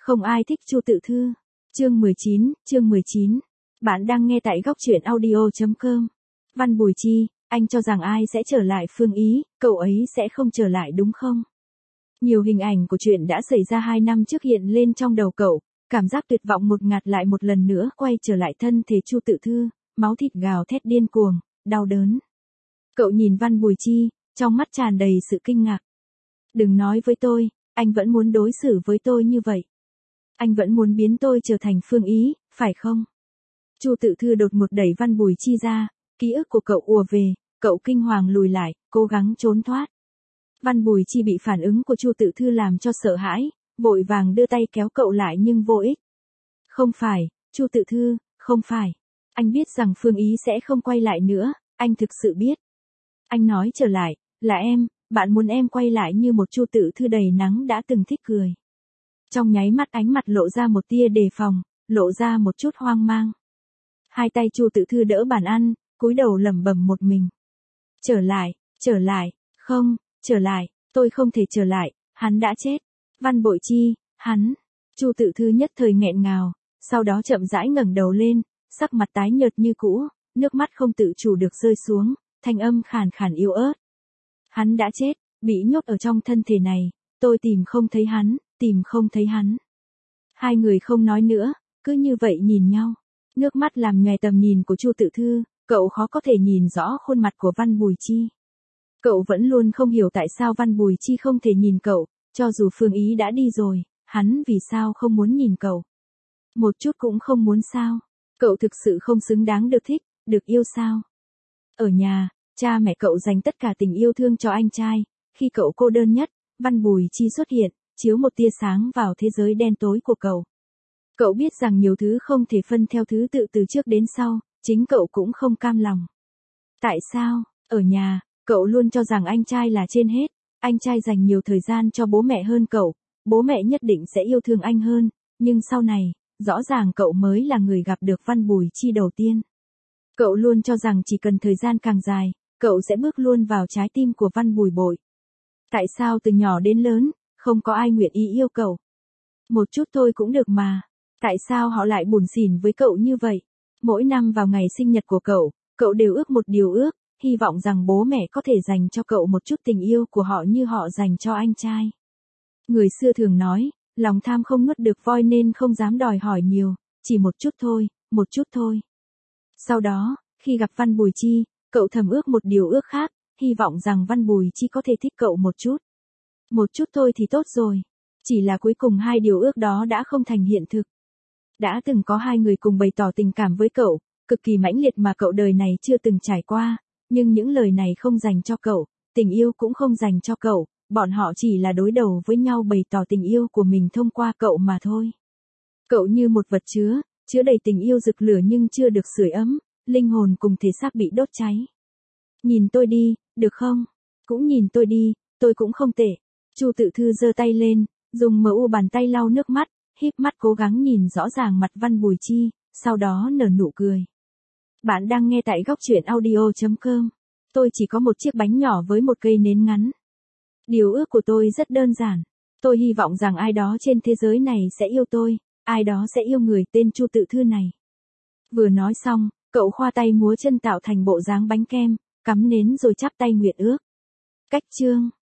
Không ai thích Chu Tự Thư. Chương 19. Bạn đang nghe tại góc truyện audio.com. Văn Bùi Chi, anh cho rằng ai sẽ trở lại Phương Ý, cậu ấy sẽ không trở lại đúng không? Nhiều hình ảnh của chuyện đã xảy ra 2 năm trước hiện lên trong đầu cậu, cảm giác tuyệt vọng một ngạt lại một lần nữa quay trở lại thân thể Chu Tự Thư, máu thịt gào thét điên cuồng, đau đớn. Cậu nhìn Văn Bùi Chi, trong mắt tràn đầy sự kinh ngạc. Đừng nói với tôi, anh vẫn muốn đối xử với tôi như vậy. Anh vẫn muốn biến tôi trở thành Phương Ý, phải không? Chu Tự Thư đột ngột đẩy Văn Bùi Chi ra, ký ức của cậu ùa về, cậu kinh hoàng lùi lại, cố gắng trốn thoát. Văn Bùi Chi bị phản ứng của Chu Tự Thư làm cho sợ hãi, vội vàng đưa tay kéo cậu lại nhưng vô ích. Không phải, Chu Tự Thư, không phải. Anh biết rằng Phương Ý sẽ không quay lại nữa, anh thực sự biết. Anh nói trở lại, là em, bạn muốn em quay lại như một Chu Tự Thư đầy nắng đã từng thích cười. Trong nháy mắt ánh mặt lộ ra một tia đề phòng, lộ ra một chút hoang mang. Hai tay Chu Tự Thư đỡ bàn ăn, cúi đầu lẩm bẩm một mình. Trở lại, không, trở lại, tôi không thể trở lại, hắn đã chết. Văn Bội Chi, hắn. Chu Tự Thư nhất thời nghẹn ngào, sau đó chậm rãi ngẩng đầu lên, sắc mặt tái nhợt như cũ, nước mắt không tự chủ được rơi xuống, thanh âm khàn khàn yếu ớt. Hắn đã chết, bị nhốt ở trong thân thể này, tôi tìm không thấy hắn. Hai người không nói nữa, cứ như vậy nhìn nhau. Nước mắt làm nhòe tầm nhìn của Chu Tự Thư, cậu khó có thể nhìn rõ khuôn mặt của Văn Bùi Chi. Cậu vẫn luôn không hiểu tại sao Văn Bùi Chi không thể nhìn cậu, cho dù Phương Ý đã đi rồi, hắn vì sao không muốn nhìn cậu. Một chút cũng không muốn sao? Cậu thực sự không xứng đáng được thích, được yêu sao? Ở nhà, cha mẹ cậu dành tất cả tình yêu thương cho anh trai, khi cậu cô đơn nhất, Văn Bùi Chi xuất hiện, chiếu một tia sáng vào thế giới đen tối của cậu. Cậu biết rằng nhiều thứ không thể phân theo thứ tự từ trước đến sau, chính cậu cũng không cam lòng. Tại sao, ở nhà, cậu luôn cho rằng anh trai là trên hết, anh trai dành nhiều thời gian cho bố mẹ hơn cậu, bố mẹ nhất định sẽ yêu thương anh hơn, nhưng sau này, rõ ràng cậu mới là người gặp được Văn Bùi Chi đầu tiên. Cậu luôn cho rằng chỉ cần thời gian càng dài, cậu sẽ bước luôn vào trái tim của Văn Bùi Bội. Tại sao từ nhỏ đến lớn, không có ai nguyện ý yêu cậu? Một chút thôi cũng được mà. Tại sao họ lại buồn xỉn với cậu như vậy? Mỗi năm vào ngày sinh nhật của cậu đều ước một điều ước, hy vọng rằng bố mẹ có thể dành cho cậu một chút tình yêu của họ như họ dành cho anh trai. Người xưa thường nói, lòng tham không nuốt được voi nên không dám đòi hỏi nhiều, chỉ một chút thôi. Sau đó, khi gặp Văn Bùi Chi, cậu thầm ước một điều ước khác, hy vọng rằng Văn Bùi Chi có thể thích cậu một chút. Một chút thôi thì tốt rồi. Chỉ là cuối cùng hai điều ước đó đã không thành hiện thực. Đã từng có hai người cùng bày tỏ tình cảm với cậu, cực kỳ mãnh liệt mà cậu đời này chưa từng trải qua, nhưng những lời này không dành cho cậu, tình yêu cũng không dành cho cậu, bọn họ chỉ là đối đầu với nhau bày tỏ tình yêu của mình thông qua cậu mà thôi. Cậu như một vật chứa đầy tình yêu rực lửa nhưng chưa được sưởi ấm, linh hồn cùng thể xác bị đốt cháy. Nhìn tôi đi, được không? Cũng nhìn tôi đi, tôi cũng không tệ. Chu Tự Thư giơ tay lên, dùng mu bàn tay lau nước mắt, híp mắt cố gắng nhìn rõ ràng mặt Văn Bùi Chi, sau đó nở nụ cười. Bạn đang nghe tại góc truyện audio.com. Tôi chỉ có một chiếc bánh nhỏ với một cây nến ngắn. Điều ước của tôi rất đơn giản. Tôi hy vọng rằng ai đó trên thế giới này sẽ yêu tôi, ai đó sẽ yêu người tên Chu Tự Thư này. Vừa nói xong, cậu khoa tay múa chân tạo thành bộ dáng bánh kem, cắm nến rồi chắp tay nguyện ước. Cách chương